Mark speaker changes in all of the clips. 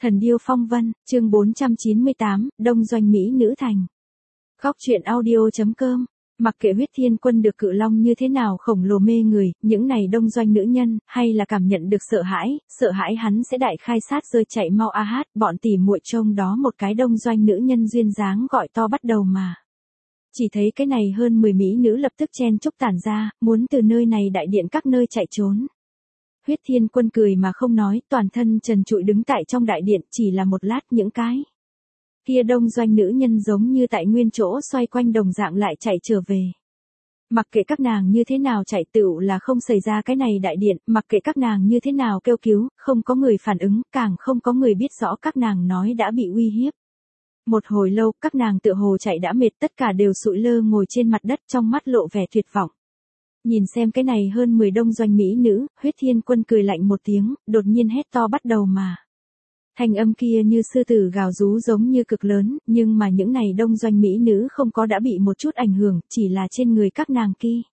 Speaker 1: Thần điêu phong vân, chương 498, Đông doanh mỹ nữ thành. Góc truyện audio.com. Mặc kệ huyết thiên quân được cự long như thế nào khổng lồ mê người, những này đông doanh nữ nhân, hay là cảm nhận được sợ hãi hắn sẽ đại khai sát rơi chạy mau a hát, bọn tỉ muội trông đó một cái đông doanh nữ nhân duyên dáng gọi to bắt đầu mà. Chỉ thấy cái này hơn 10 mỹ nữ lập tức chen chúc tản ra, muốn từ nơi này đại điện các nơi chạy trốn. Huyết thiên quân cười mà không nói, toàn thân trần trụi đứng tại trong đại điện, chỉ là một lát những cái kia đông doanh nữ nhân giống như tại nguyên chỗ xoay quanh đồng dạng lại chạy trở về. Mặc kệ các nàng như thế nào chạy tựu là không xảy ra cái này đại điện, mặc kệ các nàng như thế nào kêu cứu, không có người phản ứng, càng không có người biết rõ các nàng nói đã bị uy hiếp. Một hồi lâu, các nàng tựa hồ chạy đã mệt, tất cả đều sụi lơ ngồi trên mặt đất trong mắt lộ vẻ tuyệt vọng. Nhìn xem cái này hơn 10 đông doanh mỹ nữ, huyết thiên quân cười lạnh một tiếng, đột nhiên hét to bắt đầu mà. Thanh âm kia như sư tử gào rú giống như cực lớn, nhưng mà những này đông doanh mỹ nữ không có đã bị một chút ảnh hưởng, chỉ là trên người các nàng kia.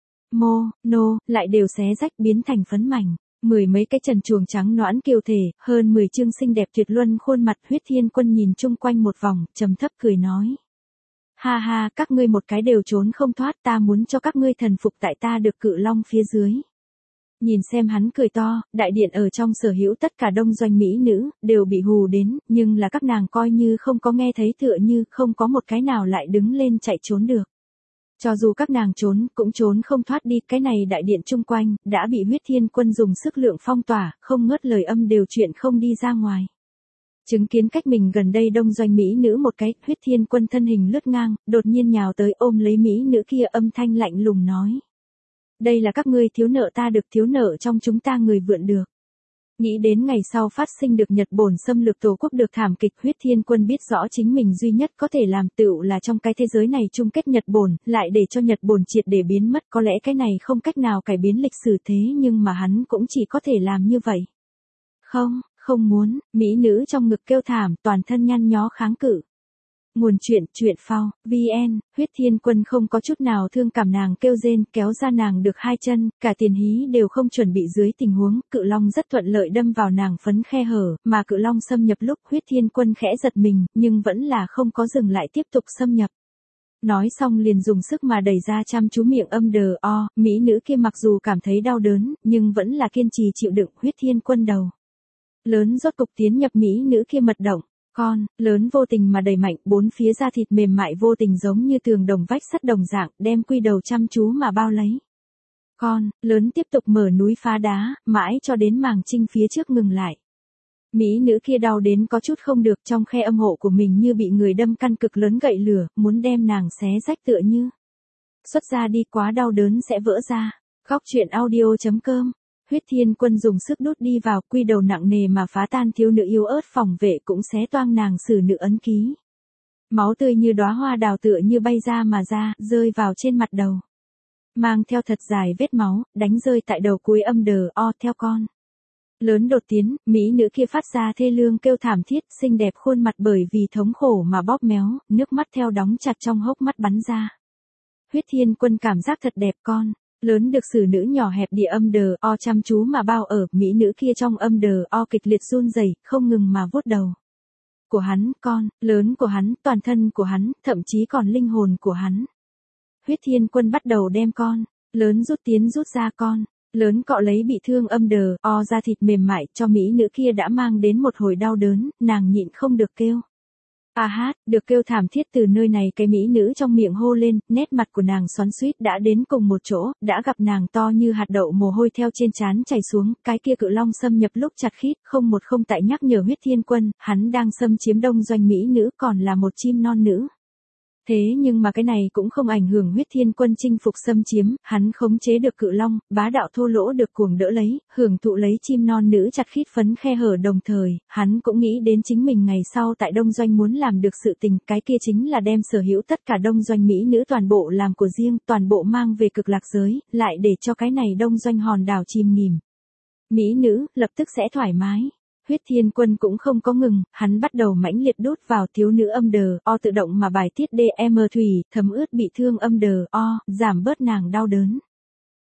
Speaker 1: Lại đều xé rách biến thành phấn mảnh. 10 mấy cái trần truồng trắng nõn kiều thể, hơn 10 chương xinh đẹp tuyệt luân khuôn mặt. Huyết thiên quân nhìn chung quanh một vòng, trầm thấp cười nói. Ha ha, các ngươi một cái đều trốn không thoát, ta muốn cho các ngươi thần phục tại ta được cự long phía dưới. Nhìn xem hắn cười to, đại điện ở trong sở hữu tất cả đông doanh mỹ nữ, đều bị hù đến, nhưng là các nàng coi như không có nghe thấy, tựa như không có một cái nào lại đứng lên chạy trốn được. Cho dù các nàng trốn, cũng trốn không thoát đi, cái này đại điện chung quanh, đã bị huyết thiên quân dùng sức lượng phong tỏa, không ngớt lời âm đều chuyện không đi ra ngoài. Chứng kiến cách mình gần đây đông doanh mỹ nữ một cái, huyết thiên quân thân hình lướt ngang, đột nhiên nhào tới ôm lấy mỹ nữ kia, âm thanh lạnh lùng nói. Đây là các ngươi thiếu nợ ta được, thiếu nợ trong chúng ta người vượn được. Nghĩ đến ngày sau phát sinh được Nhật Bổn xâm lược tổ quốc được thảm kịch, huyết thiên quân biết rõ chính mình duy nhất có thể làm tựu là trong cái thế giới này chung kết Nhật Bổn, lại để cho Nhật Bổn triệt để biến mất, có lẽ cái này không cách nào cải biến lịch sử thế nhưng mà hắn cũng chỉ có thể làm như vậy. Không muốn, mỹ nữ trong ngực kêu thảm, toàn thân nhăn nhó kháng cự. Nguồn chuyện phao, VN, huyết thiên quân không có chút nào thương cảm nàng kêu rên, kéo ra nàng được hai chân, cả tiền hí đều không chuẩn bị dưới tình huống, cự long rất thuận lợi đâm vào nàng phấn khe hở, mà cự long xâm nhập lúc huyết thiên quân khẽ giật mình, nhưng vẫn là không có dừng lại tiếp tục xâm nhập. Nói xong liền dùng sức mà đẩy ra chăm chú miệng âm đờ o, mỹ nữ kia mặc dù cảm thấy đau đớn, nhưng vẫn là kiên trì chịu đựng. Huyết thiên quân đầu lớn rốt cục tiến nhập mỹ nữ kia mật động. Con lớn vô tình mà đẩy mạnh, bốn phía da thịt mềm mại vô tình giống như tường đồng vách sắt đồng dạng, đem quy đầu chăm chú mà bao lấy. Con lớn tiếp tục mở núi phá đá, mãi cho đến màng trinh phía trước ngừng lại. Mỹ nữ kia đau đến có chút không được, trong khe âm hộ của mình như bị người đâm căn cực lớn gậy lửa, muốn đem nàng xé rách tựa như. Xuất ra đi, quá đau đớn sẽ vỡ ra. Góc truyện audio.com. Huyết thiên quân dùng sức đút đi vào, quy đầu nặng nề mà phá tan thiếu nữ yếu ớt phòng vệ, cũng xé toang nàng xử nữ ấn ký. Máu tươi như đóa hoa đào tựa như bay ra mà ra, rơi vào trên mặt đầu. Mang theo thật dài vết máu, đánh rơi tại đầu cuối âm đờ o theo con. Lớn đột tiến, mỹ nữ kia phát ra thê lương kêu thảm thiết, xinh đẹp khuôn mặt bởi vì thống khổ mà bóp méo, nước mắt theo đóng chặt trong hốc mắt bắn ra. Huyết thiên quân cảm giác thật đẹp. Con lớn được xử nữ nhỏ hẹp địa âm đờ o chăm chú mà bao ở, mỹ nữ kia trong âm đờ o kịch liệt run rẩy, không ngừng mà vuốt đầu của hắn, con lớn của hắn, toàn thân của hắn, thậm chí còn linh hồn của hắn. Huyết thiên quân bắt đầu đem con lớn rút ra, con lớn cọ lấy bị thương âm đờ o da thịt mềm mại, cho mỹ nữ kia đã mang đến một hồi đau đớn, nàng nhịn không được kêu. A hát, được kêu thảm thiết từ nơi này, cái mỹ nữ trong miệng hô lên, nét mặt của nàng xoắn xuýt đã đến cùng một chỗ, đã gặp nàng to như hạt đậu mồ hôi theo trên trán chảy xuống, cái kia cự long xâm nhập lúc chặt khít, không tại nhắc nhở huyết thiên quân, hắn đang xâm chiếm đông doanh mỹ nữ, còn là một chim non nữ. Thế nhưng mà cái này cũng không ảnh hưởng huyết thiên quân chinh phục xâm chiếm, hắn khống chế được cự long, bá đạo thô lỗ được cuồng đỡ lấy, hưởng thụ lấy chim non nữ chặt khít phấn khe hở, đồng thời, hắn cũng nghĩ đến chính mình ngày sau tại đông doanh muốn làm được sự tình, cái kia chính là đem sở hữu tất cả đông doanh mỹ nữ toàn bộ làm của riêng, toàn bộ mang về cực lạc giới, lại để cho cái này đông doanh hòn đảo chìm nghỉm. Mỹ nữ, lập tức sẽ thoải mái. Huyết thiên quân cũng không có ngừng, hắn bắt đầu mãnh liệt đút vào thiếu nữ âm đờ o, tự động mà bài tiết DM thủy, thấm ướt bị thương âm đờ o, giảm bớt nàng đau đớn.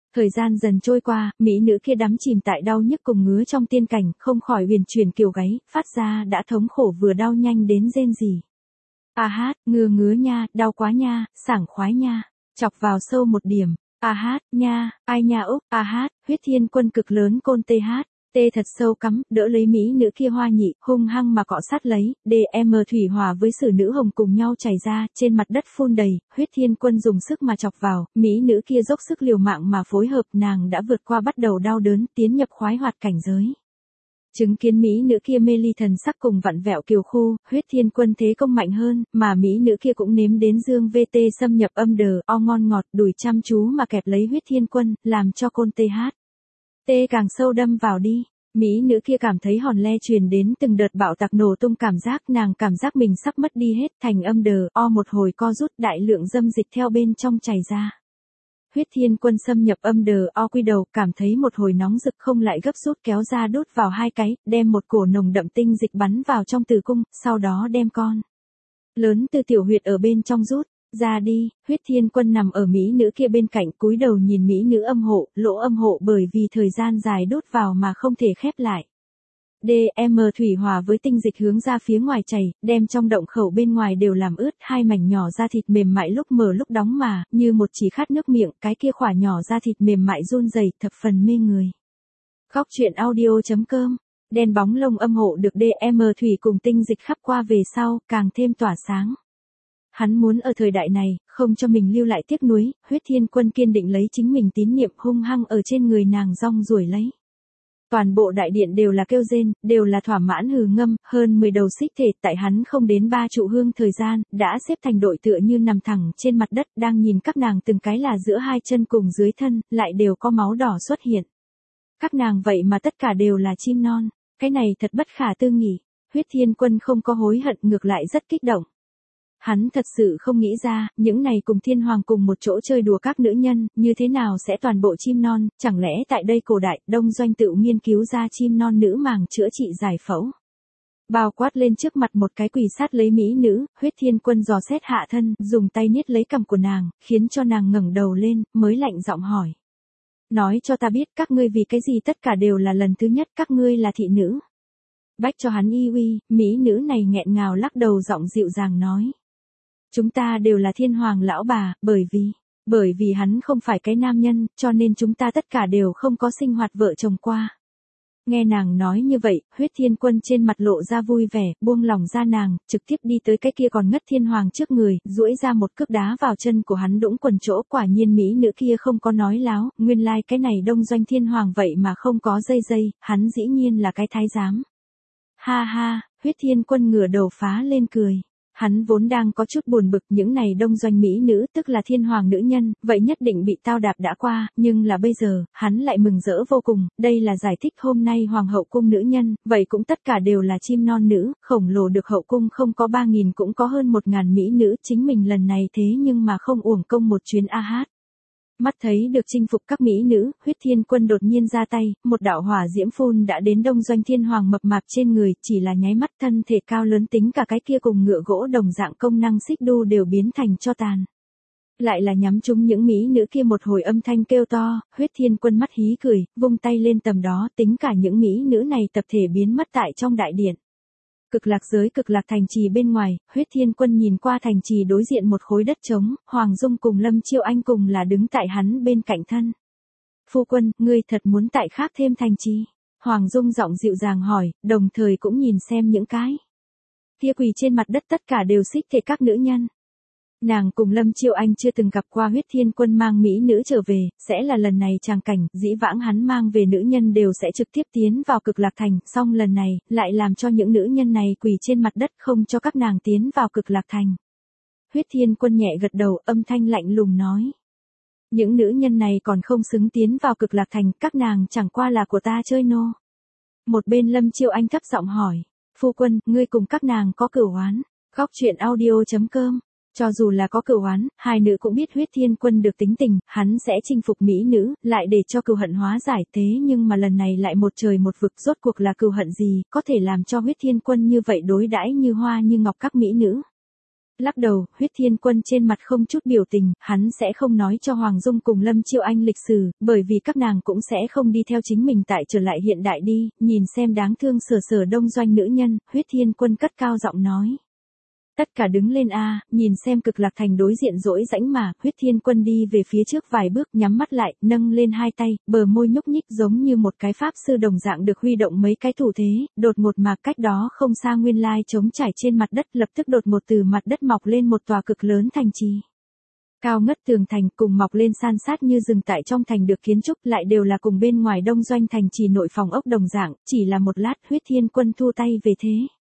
Speaker 1: Thời gian dần trôi qua, mỹ nữ kia đắm chìm tại đau nhức cùng ngứa trong tiên cảnh, không khỏi huyền chuyển kiểu gáy, phát ra đã thống khổ vừa đau nhanh đến rên rỉ. A hát, ngứa ngứa nha, đau quá nha, sảng khoái nha, chọc vào sâu một điểm. A hát, nha, ai nha úc, a hát, huyết thiên quân cực lớn côn tê hát. Tê thật sâu cắm, đỡ lấy mỹ nữ kia hoa nhị, hung hăng mà cọ sát lấy, DM thủy hòa với sử nữ hồng cùng nhau chảy ra, trên mặt đất phun đầy, huyết thiên quân dùng sức mà chọc vào, mỹ nữ kia dốc sức liều mạng mà phối hợp, nàng đã vượt qua bắt đầu đau đớn, tiến nhập khoái hoạt cảnh giới. Chứng kiến mỹ nữ kia mê ly thần sắc cùng vặn vẹo kiều khu, huyết thiên quân thế công mạnh hơn, mà mỹ nữ kia cũng nếm đến dương VT xâm nhập âm đờ, o ngon ngọt, đùi chăm chú mà kẹp lấy huyết thiên quân, làm cho côn tê hát. Tê càng sâu đâm vào đi. Mỹ nữ kia cảm thấy hòn le truyền đến từng đợt bạo tạc nổ tung cảm giác, nàng cảm giác mình sắp mất đi hết, thành âm đờ, o một hồi co rút, đại lượng dâm dịch theo bên trong chảy ra. Huyết thiên quân xâm nhập âm đờ, o quy đầu, cảm thấy một hồi nóng rực không lại gấp rút kéo ra đút vào hai cái, đem một cổ nồng đậm tinh dịch bắn vào trong tử cung, sau đó đem con lớn từ tiểu huyệt ở bên trong rút ra đi. Huyết thiên quân nằm ở mỹ nữ kia bên cạnh, cúi đầu nhìn mỹ nữ âm hộ, lỗ âm hộ bởi vì thời gian dài đốt vào mà không thể khép lại. DM thủy hòa với tinh dịch hướng ra phía ngoài chảy, đem trong động khẩu bên ngoài đều làm ướt, hai mảnh nhỏ da thịt mềm mại lúc mở lúc đóng mà, như một chỉ khát nước miệng, cái kia khỏa nhỏ da thịt mềm mại run rẩy, thập phần mê người. Khóc chuyện audio.com. Đen bóng lông âm hộ được DM thủy cùng tinh dịch khắp qua về sau, càng thêm tỏa sáng. Hắn muốn ở thời đại này, không cho mình lưu lại tiếc nuối, huyết thiên quân kiên định lấy chính mình tín niệm hung hăng ở trên người nàng rong ruổi lấy. Toàn bộ đại điện đều là kêu rên, đều là thỏa mãn hừ ngâm, hơn 10 đầu xích thể tại hắn không đến 3 trụ hương thời gian, đã xếp thành đội tựa như nằm thẳng trên mặt đất, đang nhìn các nàng từng cái là giữa hai chân cùng dưới thân, lại đều có máu đỏ xuất hiện. Các nàng vậy mà tất cả đều là chim non, cái này thật bất khả tư nghị. Huyết thiên quân không có hối hận, ngược lại rất kích động. Hắn thật sự không nghĩ ra, những này cùng thiên hoàng cùng một chỗ chơi đùa các nữ nhân, như thế nào sẽ toàn bộ chim non, chẳng lẽ tại đây cổ đại, Đông Doanh tự nghiên cứu ra chim non nữ màng chữa trị giải phẫu. Bao quát lên trước mặt một cái quỳ sát lấy mỹ nữ, huyết thiên quân dò xét hạ thân, dùng tay niết lấy cằm của nàng, khiến cho nàng ngẩng đầu lên, mới lạnh giọng hỏi. Nói cho ta biết các ngươi vì cái gì tất cả đều là lần thứ nhất các ngươi là thị nữ. Bách cho hắn y uy, mỹ nữ này nghẹn ngào lắc đầu giọng dịu dàng nói. Chúng ta đều là thiên hoàng lão bà, bởi vì hắn không phải cái nam nhân, cho nên chúng ta tất cả đều không có sinh hoạt vợ chồng qua. Nghe nàng nói như vậy, huyết thiên quân trên mặt lộ ra vui vẻ, buông lòng ra nàng, trực tiếp đi tới cái kia còn ngất thiên hoàng trước người, duỗi ra một cước đá vào chân của hắn đũng quần chỗ. Quả nhiên mỹ nữ kia không có nói láo, nguyên lai cái này Đông Doanh thiên hoàng vậy mà không có dây, hắn dĩ nhiên là cái thái giám. Ha ha, huyết thiên quân ngửa đầu phá lên cười. Hắn vốn đang có chút buồn bực, những này Đông Doanh mỹ nữ tức là thiên hoàng nữ nhân, vậy nhất định bị tao đạp đã qua, nhưng là bây giờ, hắn lại mừng rỡ vô cùng, đây là giải thích hôm nay hoàng hậu cung nữ nhân, vậy cũng tất cả đều là chim non nữ, khổng lồ được hậu cung không có 3.000 cũng có hơn 1.000 mỹ nữ, chính mình lần này thế nhưng mà không uổng công một chuyến a hát. Mắt thấy được chinh phục các mỹ nữ, huyết thiên quân đột nhiên ra tay, một đạo hỏa diễm phun đã đến Đông Doanh thiên hoàng mập mạp trên người, chỉ là nháy mắt thân thể cao lớn tính cả cái kia cùng ngựa gỗ đồng dạng công năng xích đu đều biến thành tro tàn. Lại là nhắm trúng những mỹ nữ kia một hồi âm thanh kêu to, huyết thiên quân mắt hí cười, vung tay lên tầm đó tính cả những mỹ nữ này tập thể biến mất tại trong đại điện. Cực lạc giới cực lạc thành trì bên ngoài, huyết thiên quân nhìn qua thành trì đối diện một khối đất trống, Hoàng Dung cùng Lâm Chiêu Anh cùng là đứng tại hắn bên cạnh thân. Phu quân, ngươi thật muốn tại khác thêm thành trì? Hoàng Dung giọng dịu dàng hỏi, đồng thời cũng nhìn xem những cái kia quỳ trên mặt đất tất cả đều xích thể các nữ nhân. Nàng cùng Lâm Chiêu Anh chưa từng gặp qua huyết thiên quân mang mỹ nữ trở về, sẽ là lần này tràng cảnh, dĩ vãng hắn mang về nữ nhân đều sẽ trực tiếp tiến vào cực lạc thành, song lần này, lại làm cho những nữ nhân này quỳ trên mặt đất không cho các nàng tiến vào cực lạc thành. Huyết thiên quân nhẹ gật đầu, âm thanh lạnh lùng nói. Những nữ nhân này còn không xứng tiến vào cực lạc thành, các nàng chẳng qua là của ta chơi nô. Một bên Lâm Chiêu Anh thấp giọng hỏi, phu quân, ngươi cùng các nàng có cửu oán? Khóc chuyện audio.com. Cho dù là có cửu oán, hai nữ cũng biết huyết thiên quân được tính tình, hắn sẽ chinh phục mỹ nữ, lại để cho cừu hận hóa giải, thế nhưng mà lần này lại một trời một vực, rốt cuộc là cừu hận gì, có thể làm cho huyết thiên quân như vậy đối đãi như hoa như ngọc các mỹ nữ. Lắc đầu, Huyết Thiên Quân trên mặt không chút biểu tình, hắn sẽ không nói cho Hoàng Dung cùng Lâm Chiêu Anh lịch sử, bởi vì các nàng cũng sẽ không đi theo chính mình tại trở lại hiện đại đi, nhìn xem đáng thương sở đông doanh nữ nhân, Huyết Thiên Quân cất cao giọng nói. Tất cả đứng lên a, nhìn xem Cực Lạc Thành đối diện rỗi rãnh mà, Huyết Thiên Quân đi về phía trước vài bước nhắm mắt lại, nâng lên hai tay, bờ môi nhúc nhích giống như một cái pháp sư đồng dạng được huy động mấy cái thủ thế, đột ngột mà cách đó không xa nguyên lai trống trải trên mặt đất lập tức đột ngột từ mặt đất mọc lên một tòa cực lớn thành trì. Cao ngất tường thành cùng mọc lên san sát như rừng tại trong thành được kiến trúc lại đều là cùng bên ngoài đông doanh thành trì nội phòng ốc đồng dạng, chỉ là một lát Huyết Thiên Quân thu tay về thế.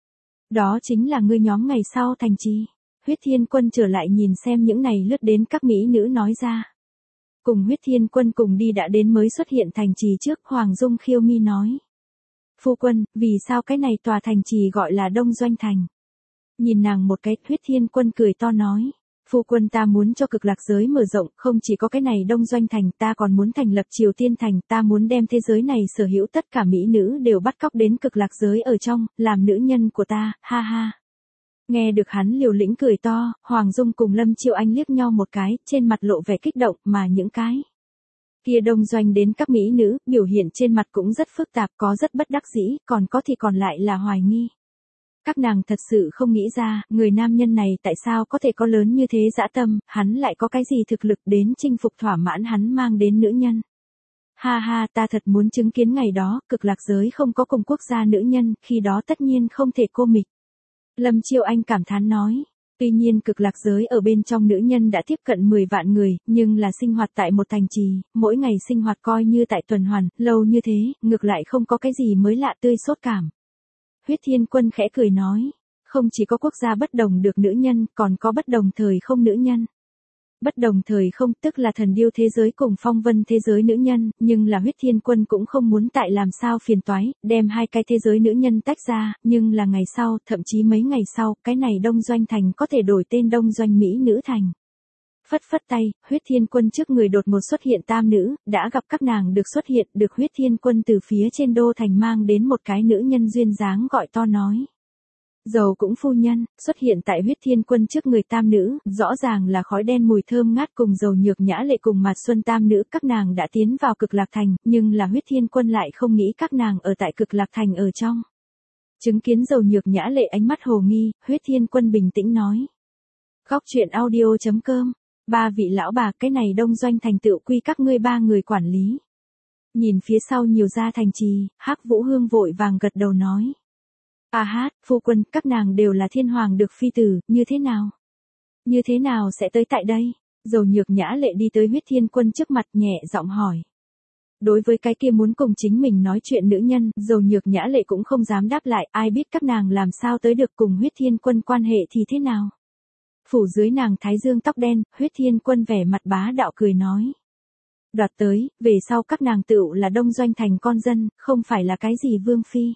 Speaker 1: Đó chính là ngươi nhóm ngày sau thành trì. Huyết Thiên Quân trở lại nhìn xem những này lướt đến các mỹ nữ nói ra. Cùng Huyết Thiên Quân cùng đi đã đến mới xuất hiện thành trì trước, Hoàng Dung khiêu mi nói. Phu quân, vì sao cái này tòa thành trì gọi là Đông Doanh Thành? Nhìn nàng một cái, Huyết Thiên Quân cười to nói. Phu quân ta muốn cho Cực Lạc giới mở rộng, không chỉ có cái này Đông Doanh Thành, ta còn muốn thành lập Triều Tiên Thành, ta muốn đem thế giới này sở hữu tất cả mỹ nữ đều bắt cóc đến Cực Lạc giới ở trong, làm nữ nhân của ta, ha ha. Nghe được hắn liều lĩnh cười to, Hoàng Dung cùng Lâm Chiêu Anh liếc nhau một cái, trên mặt lộ vẻ kích động, mà những cái kia Đông Doanh đến các mỹ nữ, biểu hiện trên mặt cũng rất phức tạp, có rất bất đắc dĩ, còn có thì còn lại là hoài nghi. Các nàng thật sự không nghĩ ra, người nam nhân này tại sao có thể có lớn như thế dã tâm, hắn lại có cái gì thực lực đến chinh phục thỏa mãn hắn mang đến nữ nhân. Ha ha, ta thật muốn chứng kiến ngày đó, Cực Lạc giới không có cùng quốc gia nữ nhân, khi đó tất nhiên không thể cô mịch. Lâm Chiêu Anh cảm thán nói. Tuy nhiên Cực Lạc giới ở bên trong nữ nhân đã tiếp cận 10 vạn người, nhưng là sinh hoạt tại một thành trì, mỗi ngày sinh hoạt coi như tại tuần hoàn, lâu như thế, ngược lại không có cái gì mới lạ tươi sốt cảm. Huyết Thiên Quân khẽ cười nói, không chỉ có quốc gia bất đồng được nữ nhân, còn có bất đồng thời không nữ nhân. Bất đồng thời không tức là thần điêu thế giới cùng phong vân thế giới nữ nhân, nhưng là Huyết Thiên Quân cũng không muốn tại làm sao phiền toái, đem hai cái thế giới nữ nhân tách ra, nhưng là ngày sau, thậm chí mấy ngày sau, cái này Đông Doanh Thành có thể đổi tên Đông Doanh Mỹ Nữ Thành. Phất phất tay, Huyết Thiên Quân trước người đột ngột xuất hiện tam nữ, đã gặp các nàng được xuất hiện, được Huyết Thiên Quân từ phía trên đô thành mang đến một cái nữ nhân duyên dáng gọi to nói. Dầu cũng phu nhân, xuất hiện tại Huyết Thiên Quân trước người tam nữ, rõ ràng là khói đen mùi thơm ngát cùng dầu nhược nhã lệ cùng Mạt Xuân tam nữ, các nàng đã tiến vào Cực Lạc Thành, nhưng là Huyết Thiên Quân lại không nghĩ các nàng ở tại Cực Lạc Thành ở trong. Chứng kiến dầu nhược nhã lệ ánh mắt hồ nghi, Huyết Thiên Quân bình tĩnh nói. Góc truyện audio.com, ba vị lão bà, cái này Đông Doanh Thành tựu quy các ngươi ba người quản lý. Nhìn phía sau nhiều gia thành trì, Hắc Vũ Hương vội vàng gật đầu nói. À hát, phu quân, các nàng đều là thiên hoàng được phi tử, như thế nào? Như thế nào sẽ tới tại đây? Dầu nhược nhã lệ đi tới Huyết Thiên Quân trước mặt nhẹ giọng hỏi. Đối với cái kia muốn cùng chính mình nói chuyện nữ nhân, dầu nhược nhã lệ cũng không dám đáp lại, ai biết các nàng làm sao tới được cùng Huyết Thiên Quân quan hệ thì thế nào? Phủ dưới nàng thái dương tóc đen, Huyết Thiên Quân vẻ mặt bá đạo cười nói. Đoạt tới, về sau các nàng tựu là Đông Doanh Thành con dân, không phải là cái gì vương phi.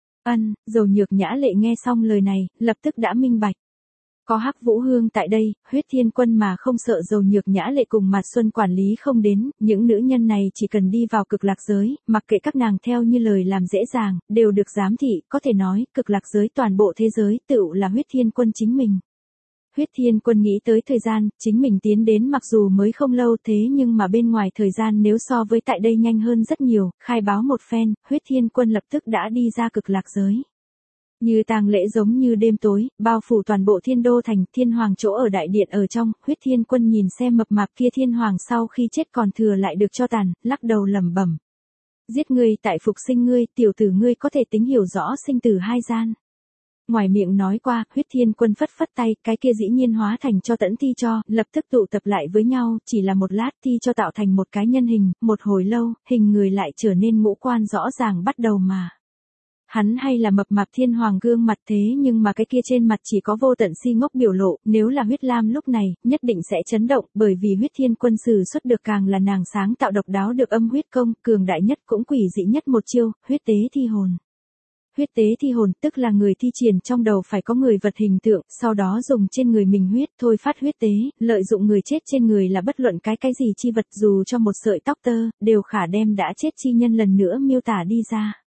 Speaker 1: Dầu nhược nhã lệ nghe xong lời này, lập tức đã minh bạch. Có Hắc Vũ Hương tại đây, Huyết Thiên Quân mà không sợ dầu nhược nhã lệ cùng Mạt Xuân quản lý không đến, những nữ nhân này chỉ cần đi vào Cực Lạc giới, mặc kệ các nàng theo như lời làm dễ dàng, đều được giám thị, có thể nói, Cực Lạc giới toàn bộ thế giới tựu là Huyết Thiên Quân chính mình. Huyết Thiên Quân nghĩ tới thời gian, chính mình tiến đến mặc dù mới không lâu thế nhưng mà bên ngoài thời gian nếu so với tại đây nhanh hơn rất nhiều, khai báo một phen, Huyết Thiên Quân lập tức đã đi ra Cực Lạc giới. Như tang lễ giống như đêm tối, bao phủ toàn bộ Thiên Đô Thành, Thiên Hoàng chỗ ở đại điện ở trong, Huyết Thiên Quân nhìn xem mập mạp kia Thiên Hoàng sau khi chết còn thừa lại được cho tàn, lắc đầu lẩm bẩm. Giết ngươi tại phục sinh ngươi, tiểu tử ngươi có thể tính hiểu rõ sinh tử hai gian. Ngoài miệng nói qua, Huyết Thiên Quân phất phất tay, cái kia dĩ nhiên hóa thành cho tẫn thi cho, lập tức tụ tập lại với nhau, chỉ là một lát thi cho tạo thành một cái nhân hình, một hồi lâu, hình người lại trở nên ngũ quan rõ ràng bắt đầu mà. Hắn hay là mập mạp Thiên Hoàng gương mặt thế nhưng mà cái kia trên mặt chỉ có vô tận si ngốc biểu lộ, nếu là Huyết Lam lúc này, nhất định sẽ chấn động, bởi vì Huyết Thiên Quân sử xuất được càng là nàng sáng tạo độc đáo được âm huyết công, cường đại nhất cũng quỷ dị nhất một chiêu, huyết tế thi hồn. Huyết tế thi hồn tức là người thi triển trong đầu phải có người vật hình tượng, sau đó dùng trên người mình huyết thôi phát huyết tế, lợi dụng người chết trên người là bất luận cái gì chi vật dù cho một sợi tóc tơ, đều khả đem đã chết chi nhân lần nữa miêu tả đi ra.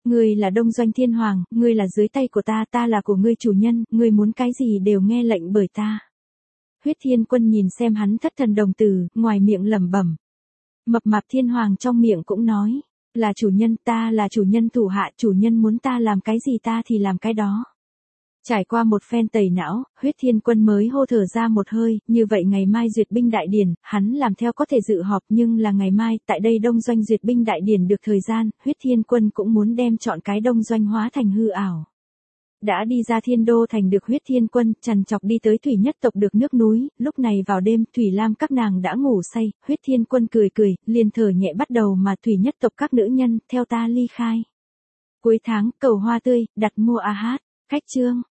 Speaker 1: Ngươi là Đông Doanh Thiên Hoàng, ngươi là dưới tay của ta là của ngươi chủ nhân, ngươi muốn cái gì đều nghe lệnh bởi ta. Huyết Thiên Quân nhìn xem hắn thất thần đồng tử, ngoài miệng lẩm bẩm. Mập mạp Thiên Hoàng trong miệng cũng nói, là chủ nhân, ta là chủ nhân thủ hạ, chủ nhân muốn ta làm cái gì ta thì làm cái đó. Trải qua một phen tẩy não, Huyết Thiên Quân mới hô thở ra một hơi, như vậy ngày mai duyệt binh đại điển, hắn làm theo có thể dự họp nhưng là ngày mai, tại đây Đông Doanh duyệt binh đại điển được thời gian, Huyết Thiên Quân cũng muốn đem chọn cái Đông Doanh hóa thành hư ảo. Đã đi ra Thiên Đô thành được Huyết Thiên Quân, trằn trọc đi tới Thủy Nhất tộc được nước núi, lúc này vào đêm, Thủy Lam các nàng đã ngủ say, Huyết Thiên Quân cười cười, liền thở nhẹ bắt đầu mà Thủy Nhất tộc các nữ nhân, theo ta ly khai. Cuối tháng, cầu hoa tươi, đặt mua a hát, khách chương.